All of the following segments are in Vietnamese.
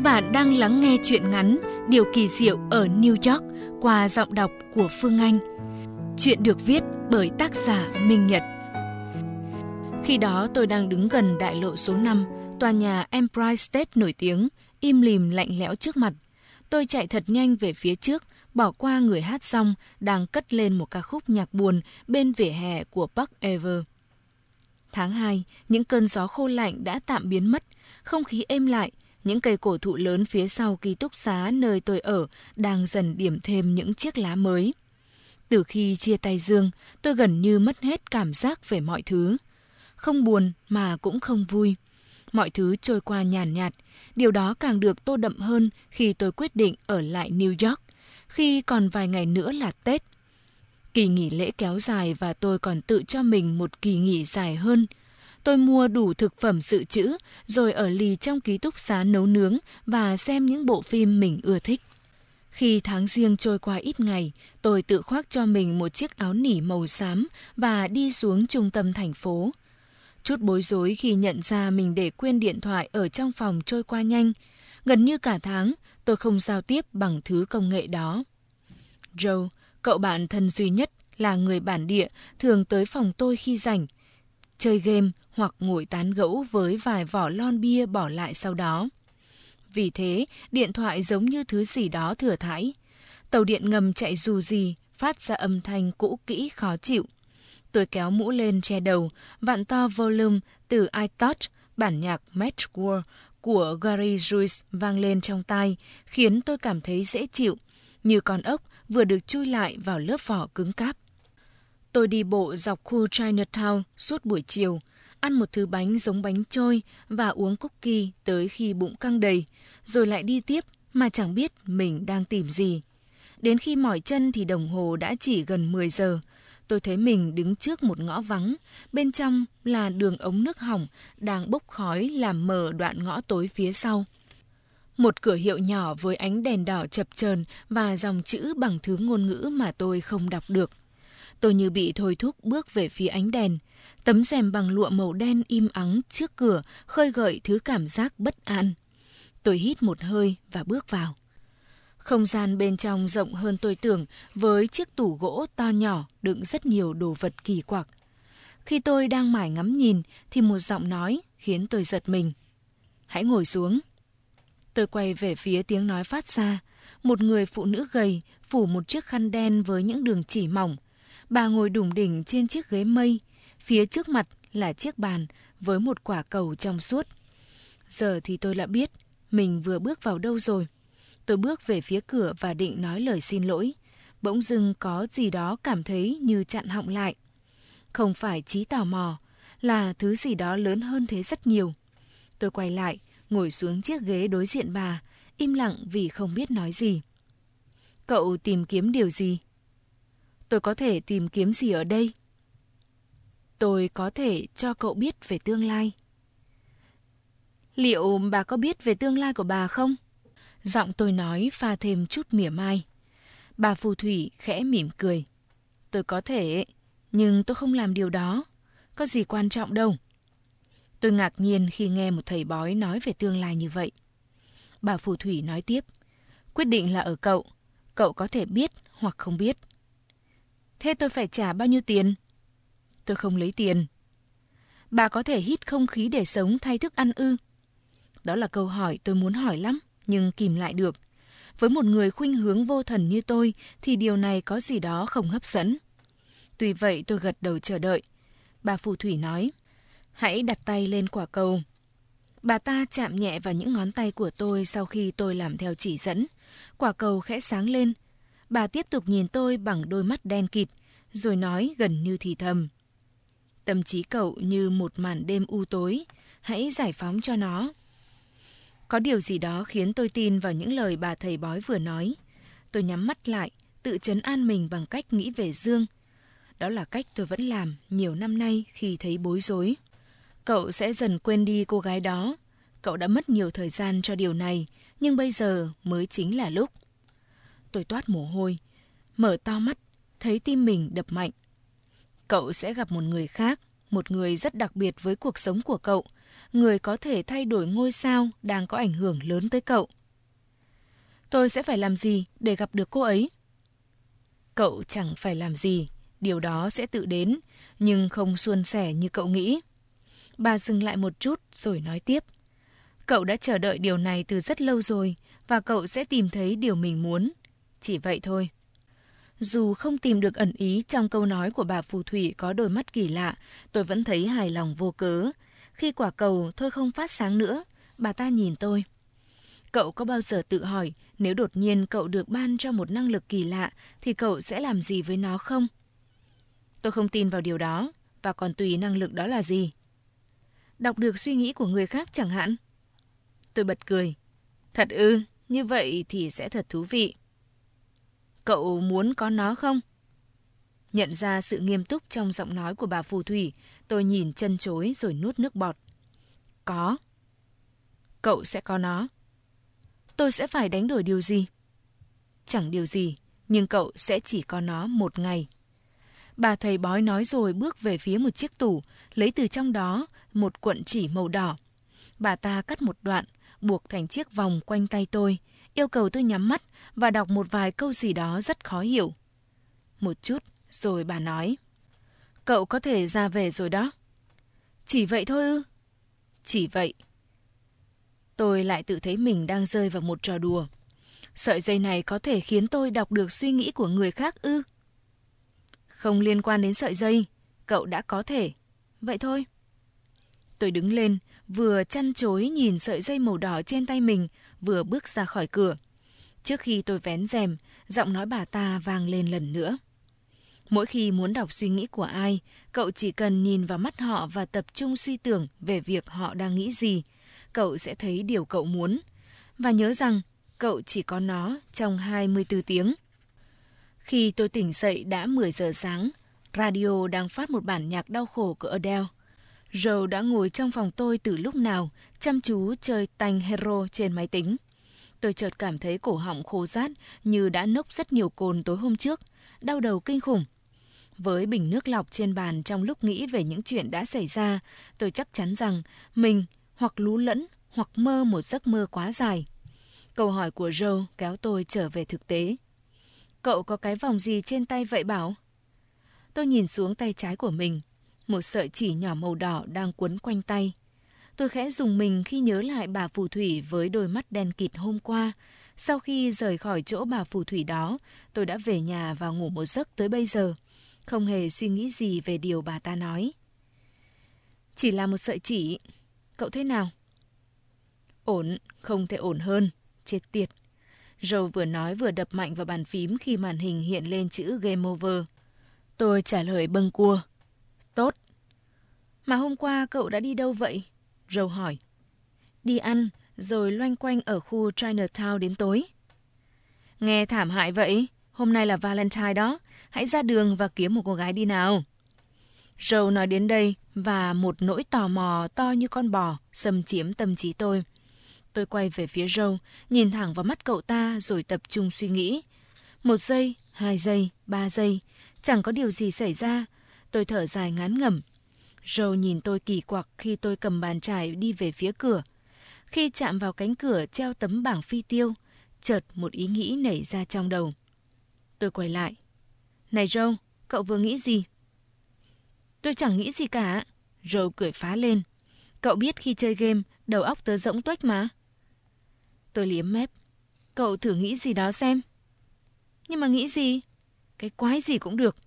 bạn đang lắng nghe truyện ngắn Điều kỳ diệu ở New York qua giọng đọc của Phương Anh. Truyện được viết bởi tác giả Minh Nhật. Khi đó tôi đang đứng gần đại lộ số 5, tòa nhà Empire State nổi tiếng, im lìm lạnh lẽo trước mặt. Tôi chạy thật nhanh về phía trước, bỏ qua người hát song đang cất lên một ca khúc nhạc buồn bên vỉa hè của Park Ave. Tháng 2, những cơn gió khô lạnh đã tạm biến mất, không khí êm lại. Những cây cổ thụ lớn phía sau ký túc xá nơi tôi ở đang dần điểm thêm những chiếc lá mới. Từ khi chia tay Dương, tôi gần như mất hết cảm giác về mọi thứ. Không buồn mà cũng không vui. Mọi thứ trôi qua nhàn nhạt. Điều đó càng được tô đậm hơn khi tôi quyết định ở lại New York, khi còn vài ngày nữa là Tết. Kỳ nghỉ lễ kéo dài và tôi còn tự cho mình một kỳ nghỉ dài hơn. Tôi mua đủ thực phẩm dự trữ, rồi ở lì trong ký túc xá nấu nướng và xem những bộ phim mình ưa thích. Khi tháng Giêng trôi qua ít ngày, tôi tự khoác cho mình một chiếc áo nỉ màu xám và đi xuống trung tâm thành phố. Chút bối rối khi nhận ra mình để quên điện thoại ở trong phòng trôi qua nhanh. Gần như cả tháng, tôi không giao tiếp bằng thứ công nghệ đó. Joe, cậu bạn thân duy nhất, là người bản địa, thường tới phòng tôi khi rảnh, chơi game hoặc ngồi tán gẫu với vài vỏ lon bia bỏ lại sau đó. Vì thế, điện thoại giống như thứ gì đó thừa thãi. Tàu điện ngầm chạy dù gì, phát ra âm thanh cũ kỹ khó chịu. Tôi kéo mũ lên che đầu, vặn to volume từ iTouch, bản nhạc Match War của Gary Jules vang lên trong tai, khiến tôi cảm thấy dễ chịu, như con ốc vừa được chui lại vào lớp vỏ cứng cáp. Tôi đi bộ dọc khu Chinatown suốt buổi chiều, ăn một thứ bánh giống bánh trôi và uống cookie tới khi bụng căng đầy, rồi lại đi tiếp mà chẳng biết mình đang tìm gì. Đến khi mỏi chân thì đồng hồ đã chỉ gần 10 giờ. Tôi thấy mình đứng trước một ngõ vắng, bên trong là đường ống nước hỏng đang bốc khói làm mờ đoạn ngõ tối phía sau. Một cửa hiệu nhỏ với ánh đèn đỏ chập chờn và dòng chữ bằng thứ ngôn ngữ mà tôi không đọc được. Tôi như bị thôi thúc bước về phía ánh đèn. Tấm rèm bằng lụa màu đen im ắng trước cửa khơi gợi thứ cảm giác bất an. Tôi hít một hơi và bước vào. Không gian bên trong rộng hơn tôi tưởng, với chiếc tủ gỗ to nhỏ đựng rất nhiều đồ vật kỳ quặc. Khi tôi đang mải ngắm nhìn thì một giọng nói khiến tôi giật mình. Hãy ngồi xuống. Tôi quay về phía tiếng nói phát ra. Một người phụ nữ gầy, phủ một chiếc khăn đen với những đường chỉ mỏng. Bà ngồi đủng đỉnh trên chiếc ghế mây. Phía trước mặt là chiếc bàn với một quả cầu trong suốt. Giờ thì tôi đã biết mình vừa bước vào đâu rồi. Tôi bước về phía cửa và định nói lời xin lỗi. Bỗng dưng có gì đó cảm thấy như chặn họng lại. Không phải trí tò mò, là thứ gì đó lớn hơn thế rất nhiều. Tôi quay lại, ngồi xuống chiếc ghế đối diện bà, im lặng vì không biết nói gì. Cậu tìm kiếm điều gì? Tôi có thể tìm kiếm gì ở đây? Tôi có thể cho cậu biết về tương lai. Liệu bà có biết về tương lai của bà không? Giọng tôi nói pha thêm chút mỉa mai. Bà phù thủy khẽ mỉm cười. Tôi có thể, nhưng tôi không làm điều đó. Có gì quan trọng đâu. Tôi ngạc nhiên khi nghe một thầy bói nói về tương lai như vậy. Bà phù thủy nói tiếp. Quyết định là ở cậu. Cậu có thể biết hoặc không biết. Thế tôi phải trả bao nhiêu tiền? Tôi không lấy tiền. Bà có thể hít không khí để sống thay thức ăn ư? Đó là câu hỏi tôi muốn hỏi lắm, nhưng kìm lại được. Với một người khuynh hướng vô thần như tôi thì điều này có gì đó không hấp dẫn. Tuy vậy tôi gật đầu chờ đợi. Bà phù thủy nói, hãy đặt tay lên quả cầu. Bà ta chạm nhẹ vào những ngón tay của tôi sau khi tôi làm theo chỉ dẫn. Quả cầu khẽ sáng lên. Bà tiếp tục nhìn tôi bằng đôi mắt đen kịt, rồi nói gần như thì thầm. Tâm trí cậu như một màn đêm u tối, hãy giải phóng cho nó. Có điều gì đó khiến tôi tin vào những lời bà thầy bói vừa nói. Tôi nhắm mắt lại, tự trấn an mình bằng cách nghĩ về Dương. Đó là cách tôi vẫn làm nhiều năm nay khi thấy bối rối. Cậu sẽ dần quên đi cô gái đó. Cậu đã mất nhiều thời gian cho điều này, nhưng bây giờ mới chính là lúc. Tôi toát mồ hôi, mở to mắt, thấy tim mình đập mạnh. Cậu sẽ gặp một người khác, một người rất đặc biệt với cuộc sống của cậu, người có thể thay đổi ngôi sao đang có ảnh hưởng lớn tới cậu. Tôi sẽ phải làm gì để gặp được cô ấy? Cậu chẳng phải làm gì, điều đó sẽ tự đến, nhưng không suôn sẻ như cậu nghĩ. Bà dừng lại một chút rồi nói tiếp. Cậu đã chờ đợi điều này từ rất lâu rồi, và cậu sẽ tìm thấy điều mình muốn. Chỉ vậy thôi. Dù không tìm được ẩn ý trong câu nói của bà phù thủy có đôi mắt kỳ lạ, tôi vẫn thấy hài lòng vô cớ. Khi quả cầu thôi không phát sáng nữa, bà ta nhìn tôi. Cậu có bao giờ tự hỏi, nếu đột nhiên cậu được ban cho một năng lực kỳ lạ, thì cậu sẽ làm gì với nó không? Tôi không tin vào điều đó, và còn tùy năng lực đó là gì. Đọc được suy nghĩ của người khác chẳng hạn. Tôi bật cười. Thật ư, như vậy thì sẽ thật thú vị. Cậu muốn có nó không? Nhận ra sự nghiêm túc trong giọng nói của bà phù thủy, tôi nhìn chân chối rồi nuốt nước bọt. Có. Cậu sẽ có nó. Tôi sẽ phải đánh đổi điều gì? Chẳng điều gì, nhưng cậu sẽ chỉ có nó một ngày. Bà thầy bói nói rồi bước về phía một chiếc tủ, lấy từ trong đó một cuộn chỉ màu đỏ. Bà ta cắt một đoạn, buộc thành chiếc vòng quanh tay tôi, yêu cầu tôi nhắm mắt và đọc một vài câu gì đó rất khó hiểu. Một chút, rồi bà nói. Cậu có thể ra về rồi đó. Chỉ vậy thôi ư? Chỉ vậy. Tôi lại tự thấy mình đang rơi vào một trò đùa. Sợi dây này có thể khiến tôi đọc được suy nghĩ của người khác ư? Không liên quan đến sợi dây, cậu đã có thể. Vậy thôi. Tôi đứng lên, vừa chăn chối nhìn sợi dây màu đỏ trên tay mình, vừa bước ra khỏi cửa. Trước khi tôi vén rèm, giọng nói bà ta vang lên lần nữa. Mỗi khi muốn đọc suy nghĩ của ai, cậu chỉ cần nhìn vào mắt họ và tập trung suy tưởng về việc họ đang nghĩ gì. Cậu sẽ thấy điều cậu muốn. Và nhớ rằng, cậu chỉ có nó trong 24 tiếng. Khi tôi tỉnh dậy đã 10 giờ sáng, radio đang phát một bản nhạc đau khổ của Adele. Joe đã ngồi trong phòng tôi từ lúc nào, chăm chú chơi tanh Hero trên máy tính. Tôi chợt cảm thấy cổ họng khô rát như đã nốc rất nhiều cồn tối hôm trước, đau đầu kinh khủng. Với bình nước lọc trên bàn trong lúc nghĩ về những chuyện đã xảy ra, tôi chắc chắn rằng mình hoặc lú lẫn hoặc mơ một giấc mơ quá dài. Câu hỏi của Joe kéo tôi trở về thực tế. Cậu có cái vòng gì trên tay vậy Bảo? Tôi nhìn xuống tay trái của mình. Một sợi chỉ nhỏ màu đỏ đang quấn quanh tay. Tôi khẽ rùng mình khi nhớ lại bà phù thủy với đôi mắt đen kịt hôm qua. Sau khi rời khỏi chỗ bà phù thủy đó, tôi đã về nhà và ngủ một giấc tới bây giờ. Không hề suy nghĩ gì về điều bà ta nói. Chỉ là một sợi chỉ. Cậu thế nào? Ổn, không thể ổn hơn. Chết tiệt. Joe vừa nói vừa đập mạnh vào bàn phím khi màn hình hiện lên chữ Game Over. Tôi trả lời bâng cua. Tốt. Mà hôm qua cậu đã đi đâu vậy? Joe hỏi. Đi ăn, rồi loanh quanh ở khu Chinatown đến tối. Nghe thảm hại vậy. Hôm nay là Valentine đó. Hãy ra đường và kiếm một cô gái đi nào. Joe nói đến đây và một nỗi tò mò to như con bò xâm chiếm tâm trí tôi. Tôi quay về phía Joe, nhìn thẳng vào mắt cậu ta rồi tập trung suy nghĩ. 1 giây, 2 giây, 3 giây. Chẳng có điều gì xảy ra. Tôi thở dài ngán ngẩm. Joe nhìn tôi kỳ quặc khi tôi cầm bàn chải đi về phía cửa. Khi chạm vào cánh cửa treo tấm bảng phi tiêu, chợt một ý nghĩ nảy ra trong đầu. Tôi quay lại. Này Joe, cậu vừa nghĩ gì? Tôi chẳng nghĩ gì cả. Joe cười phá lên. Cậu biết khi chơi game, đầu óc tớ rỗng tuếch mà. Tôi liếm mép. Cậu thử nghĩ gì đó xem. Nhưng mà nghĩ gì? Cái quái gì cũng được.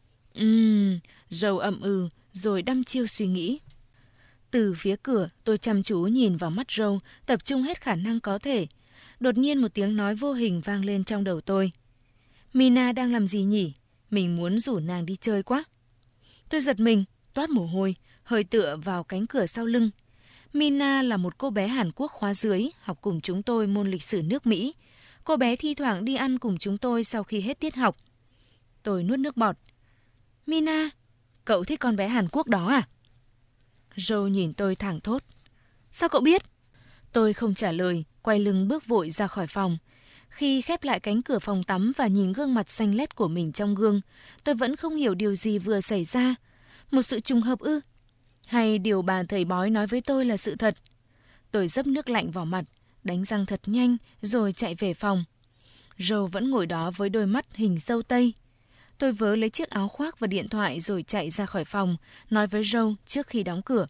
Joe ậm ừ, rồi đăm chiêu suy nghĩ. Từ phía cửa, tôi chăm chú nhìn vào mắt Joe, tập trung hết khả năng có thể. Đột nhiên một tiếng nói vô hình vang lên trong đầu tôi. Mina đang làm gì nhỉ? Mình muốn rủ nàng đi chơi quá. Tôi giật mình, toát mồ hôi, hơi tựa vào cánh cửa sau lưng. Mina là một cô bé Hàn Quốc khóa dưới, học cùng chúng tôi môn lịch sử nước Mỹ. Cô bé thi thoảng đi ăn cùng chúng tôi sau khi hết tiết học. Tôi nuốt nước bọt. Mina, cậu thích con bé Hàn Quốc đó à? Joe nhìn tôi thẳng thốt. Sao cậu biết? Tôi không trả lời, quay lưng bước vội ra khỏi phòng. Khi khép lại cánh cửa phòng tắm và nhìn gương mặt xanh lét của mình trong gương, tôi vẫn không hiểu điều gì vừa xảy ra. Một sự trùng hợp ư? Hay điều bà thầy bói nói với tôi là sự thật? Tôi dấp nước lạnh vào mặt, đánh răng thật nhanh rồi chạy về phòng. Joe vẫn ngồi đó với đôi mắt hình dâu tây. Tôi vớ lấy chiếc áo khoác và điện thoại rồi chạy ra khỏi phòng, nói với Joe trước khi đóng cửa.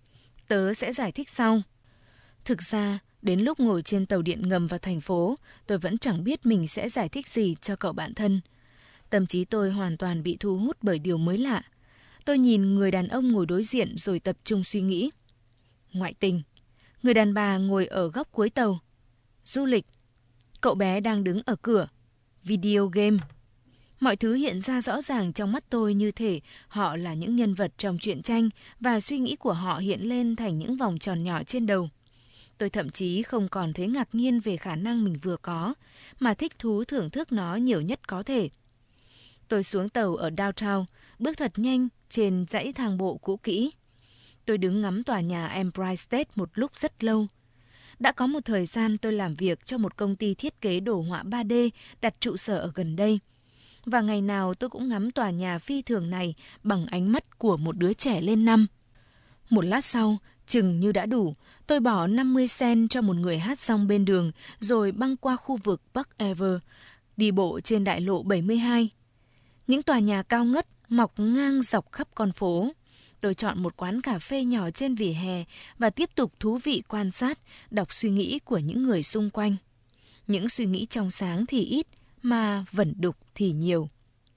Tớ sẽ giải thích sau. Thực ra, đến lúc ngồi trên tàu điện ngầm vào thành phố, tôi vẫn chẳng biết mình sẽ giải thích gì cho cậu bạn thân. Tâm trí tôi hoàn toàn bị thu hút bởi điều mới lạ. Tôi nhìn người đàn ông ngồi đối diện rồi tập trung suy nghĩ. Ngoại tình. Người đàn bà ngồi ở góc cuối tàu. Du lịch. Cậu bé đang đứng ở cửa. Video game. Mọi thứ hiện ra rõ ràng trong mắt tôi như thể họ là những nhân vật trong truyện tranh và suy nghĩ của họ hiện lên thành những vòng tròn nhỏ trên đầu. Tôi thậm chí không còn thấy ngạc nhiên về khả năng mình vừa có, mà thích thú thưởng thức nó nhiều nhất có thể. Tôi xuống tàu ở downtown, bước thật nhanh trên dãy thang bộ cũ kỹ. Tôi đứng ngắm tòa nhà Empire State một lúc rất lâu. Đã có một thời gian tôi làm việc cho một công ty thiết kế đồ họa 3D đặt trụ sở ở gần đây. Và ngày nào tôi cũng ngắm tòa nhà phi thường này bằng ánh mắt của một đứa trẻ lên năm. Một lát sau, chừng như đã đủ, tôi bỏ 50 cent cho một người hát xong bên đường rồi băng qua khu vực Park Ever, đi bộ trên đại lộ 72. Những tòa nhà cao ngất mọc ngang dọc khắp con phố. Tôi chọn một quán cà phê nhỏ trên vỉa hè và tiếp tục thú vị quan sát, đọc suy nghĩ của những người xung quanh. Những suy nghĩ trong sáng thì ít, mà vẩn đục thì nhiều.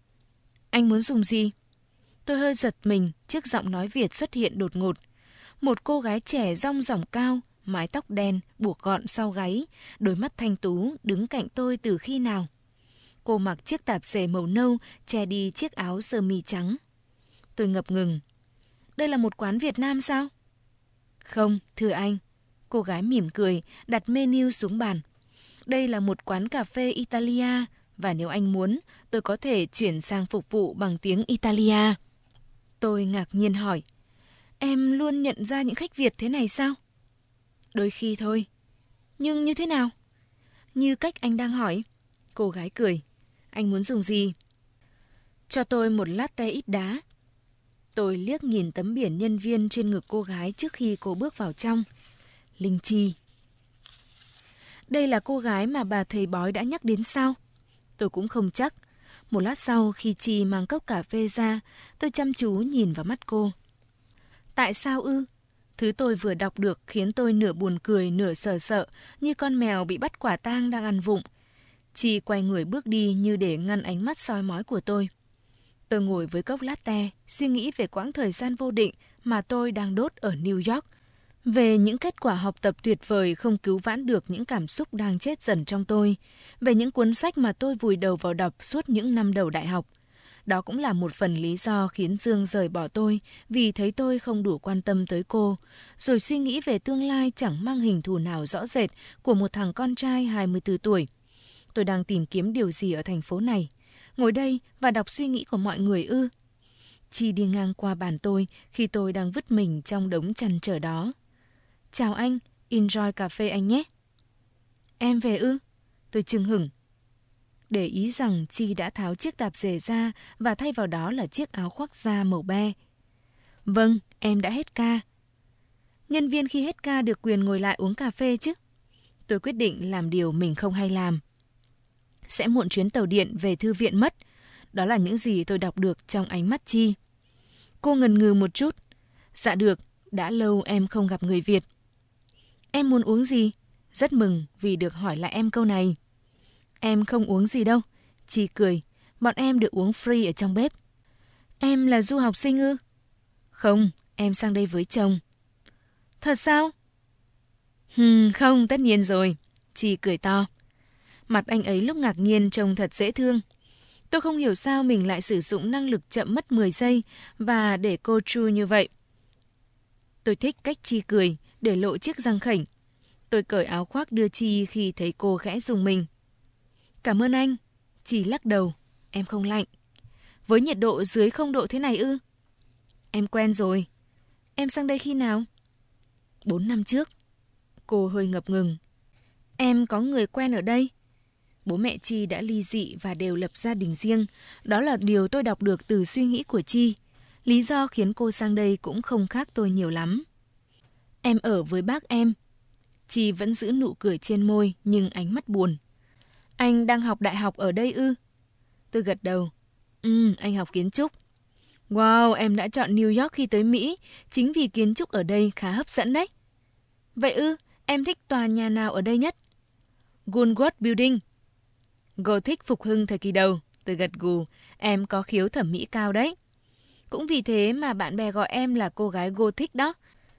Anh muốn dùng gì? Tôi hơi giật mình trước giọng nói Việt xuất hiện đột ngột. Một cô gái trẻ rong ròng cao, mái tóc đen, buộc gọn sau gáy, đôi mắt thanh tú đứng cạnh tôi từ khi nào. Cô mặc chiếc tạp dề màu nâu, che đi chiếc áo sơ mi trắng. Tôi ngập ngừng. Đây là một quán Việt Nam sao? Không, thưa anh. Cô gái mỉm cười, đặt menu xuống bàn. Đây là một quán cà phê Italia, và nếu anh muốn, tôi có thể chuyển sang phục vụ bằng tiếng Italia. Tôi ngạc nhiên hỏi, em luôn nhận ra những khách Việt thế này sao? Đôi khi thôi. Nhưng như thế nào? Như cách anh đang hỏi. Cô gái cười. Anh muốn dùng gì? Cho tôi một latte ít đá. Tôi liếc nhìn tấm biển nhân viên trên ngực cô gái trước khi cô bước vào trong. Linh Chi. Đây là cô gái mà bà thầy bói đã nhắc đến sao? Tôi cũng không chắc. Một lát sau khi Chi mang cốc cà phê ra, tôi chăm chú nhìn vào mắt cô. Tại sao ư? Thứ tôi vừa đọc được khiến tôi nửa buồn cười nửa sợ sợ, như con mèo bị bắt quả tang đang ăn vụng. Chi quay người bước đi như để ngăn ánh mắt soi mói của tôi. Tôi ngồi với cốc latte, suy nghĩ về quãng thời gian vô định mà tôi đang đốt ở New York. Về những kết quả học tập tuyệt vời không cứu vãn được những cảm xúc đang chết dần trong tôi. Về những cuốn sách mà tôi vùi đầu vào đọc suốt những năm đầu đại học. Đó cũng là một phần lý do khiến Dương rời bỏ tôi vì thấy tôi không đủ quan tâm tới cô. Rồi suy nghĩ về tương lai chẳng mang hình thù nào rõ rệt của một thằng con trai 24 tuổi. Tôi đang tìm kiếm điều gì ở thành phố này? Ngồi đây và đọc suy nghĩ của mọi người ư? Chi đi ngang qua bàn tôi khi tôi đang vứt mình trong đống trăn trở đó. Chào anh, enjoy cà phê anh nhé. Em về ư? Tôi chưng hửng. Để ý rằng Chi đã tháo chiếc tạp dề ra và thay vào đó là chiếc áo khoác da màu be. Vâng, em đã hết ca. Nhân viên khi hết ca được quyền ngồi lại uống cà phê chứ? Tôi quyết định làm điều mình không hay làm. Sẽ muộn chuyến tàu điện về thư viện mất. Đó là những gì tôi đọc được trong ánh mắt Chi. Cô ngần ngừ một chút. Dạ được, đã lâu em không gặp người Việt. Em muốn uống gì? Rất mừng vì được hỏi lại em câu này. Em không uống gì đâu. Chi cười. Bọn em được uống free ở trong bếp. Em là du học sinh ư? Không, em sang đây với chồng. Thật sao? Không, tất nhiên rồi. Chi cười to. Mặt anh ấy lúc ngạc nhiên trông thật dễ thương. Tôi không hiểu sao mình lại sử dụng năng lực chậm mất 10 giây và để cô Chu như vậy. Tôi thích cách Chi cười, để lộ chiếc răng khểnh. Tôi cởi áo khoác đưa Chi khi thấy cô khẽ rùng mình. Cảm ơn anh. Chi lắc đầu. Em không lạnh. Với nhiệt độ dưới 0 độ thế này ư? Em quen rồi. Em sang đây khi nào? 4 năm trước. Cô hơi ngập ngừng. Em có người quen ở đây. Bố mẹ Chi đã ly dị và đều lập gia đình riêng. Đó là điều tôi đọc được từ suy nghĩ của Chi. Lý do khiến cô sang đây cũng không khác tôi nhiều lắm. Em ở với bác em. Chi vẫn giữ nụ cười trên môi nhưng ánh mắt buồn. Anh đang học đại học ở đây ư? Tôi gật đầu. Anh học kiến trúc. Wow, em đã chọn New York khi tới Mỹ, chính vì kiến trúc ở đây khá hấp dẫn đấy. Vậy ư, em thích tòa nhà nào ở đây nhất? Woolworth Building. Gothic phục hưng thời kỳ đầu. Tôi gật gù, em có khiếu thẩm mỹ cao đấy. Cũng vì thế mà bạn bè gọi em là cô gái Gothic đó.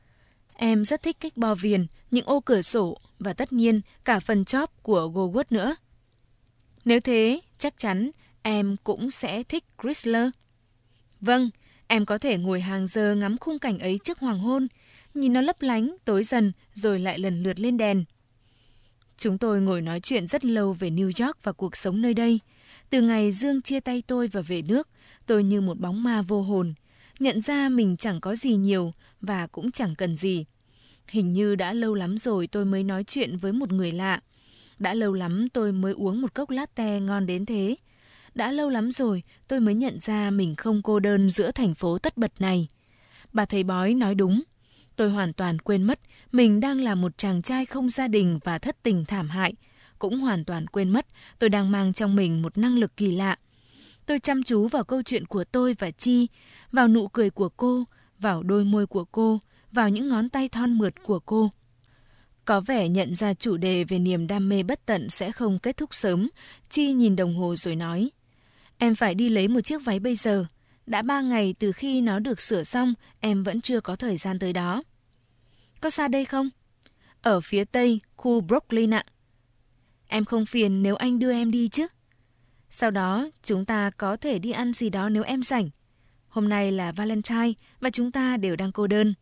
Em rất thích cách bo viền, những ô cửa sổ và tất nhiên cả phần chóp của Woolworth nữa. Nếu thế, chắc chắn em cũng sẽ thích Chrysler. Vâng, em có thể ngồi hàng giờ ngắm khung cảnh ấy trước hoàng hôn, nhìn nó lấp lánh, tối dần rồi lại lần lượt lên đèn. Chúng tôi ngồi nói chuyện rất lâu về New York và cuộc sống nơi đây. Từ ngày Dương chia tay tôi và về nước, tôi như một bóng ma vô hồn, nhận ra mình chẳng có gì nhiều và cũng chẳng cần gì. Hình như đã lâu lắm rồi tôi mới nói chuyện với một người lạ. Đã lâu lắm tôi mới uống một cốc latte ngon đến thế. Đã lâu lắm rồi tôi mới nhận ra mình không cô đơn giữa thành phố tất bật này. Bà thầy bói nói đúng. Tôi hoàn toàn quên mất mình đang là một chàng trai không gia đình và thất tình thảm hại. Cũng hoàn toàn quên mất tôi đang mang trong mình một năng lực kỳ lạ. Tôi chăm chú vào câu chuyện của tôi và Chi, vào nụ cười của cô, vào đôi môi của cô, vào những ngón tay thon mượt của cô. Có vẻ nhận ra chủ đề về niềm đam mê bất tận sẽ không kết thúc sớm, Chi nhìn đồng hồ rồi nói: Em phải đi lấy một chiếc váy bây giờ. Đã 3 ngày từ khi nó được sửa xong, em vẫn chưa có thời gian tới đó. Có xa đây không? Ở phía tây, khu Brooklyn ạ. Em không phiền nếu anh đưa em đi chứ? Sau đó, chúng ta có thể đi ăn gì đó nếu em rảnh. Hôm nay là Valentine và chúng ta đều đang cô đơn.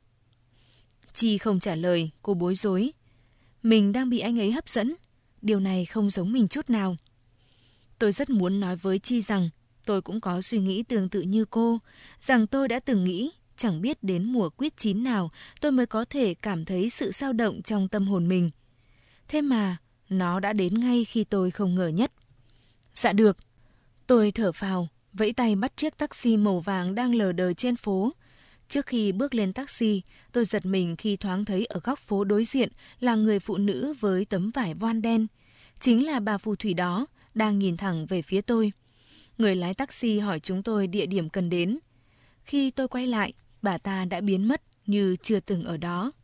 Chi không trả lời, cô bối rối. Mình đang bị anh ấy hấp dẫn. Điều này không giống mình chút nào. Tôi rất muốn nói với Chi rằng tôi cũng có suy nghĩ tương tự như cô, rằng tôi đã từng nghĩ chẳng biết đến mùa quýt chín nào tôi mới có thể cảm thấy sự dao động trong tâm hồn mình. Thế mà, nó đã đến ngay khi tôi không ngờ nhất. Dạ được. Tôi thở phào, vẫy tay bắt chiếc taxi màu vàng đang lờ đờ trên phố. Trước khi bước lên taxi, tôi giật mình khi thoáng thấy ở góc phố đối diện là người phụ nữ với tấm vải voan đen. Chính là bà phù thủy đó, đang nhìn thẳng về phía tôi. Người lái taxi hỏi chúng tôi địa điểm cần đến. Khi tôi quay lại, bà ta đã biến mất như chưa từng ở đó.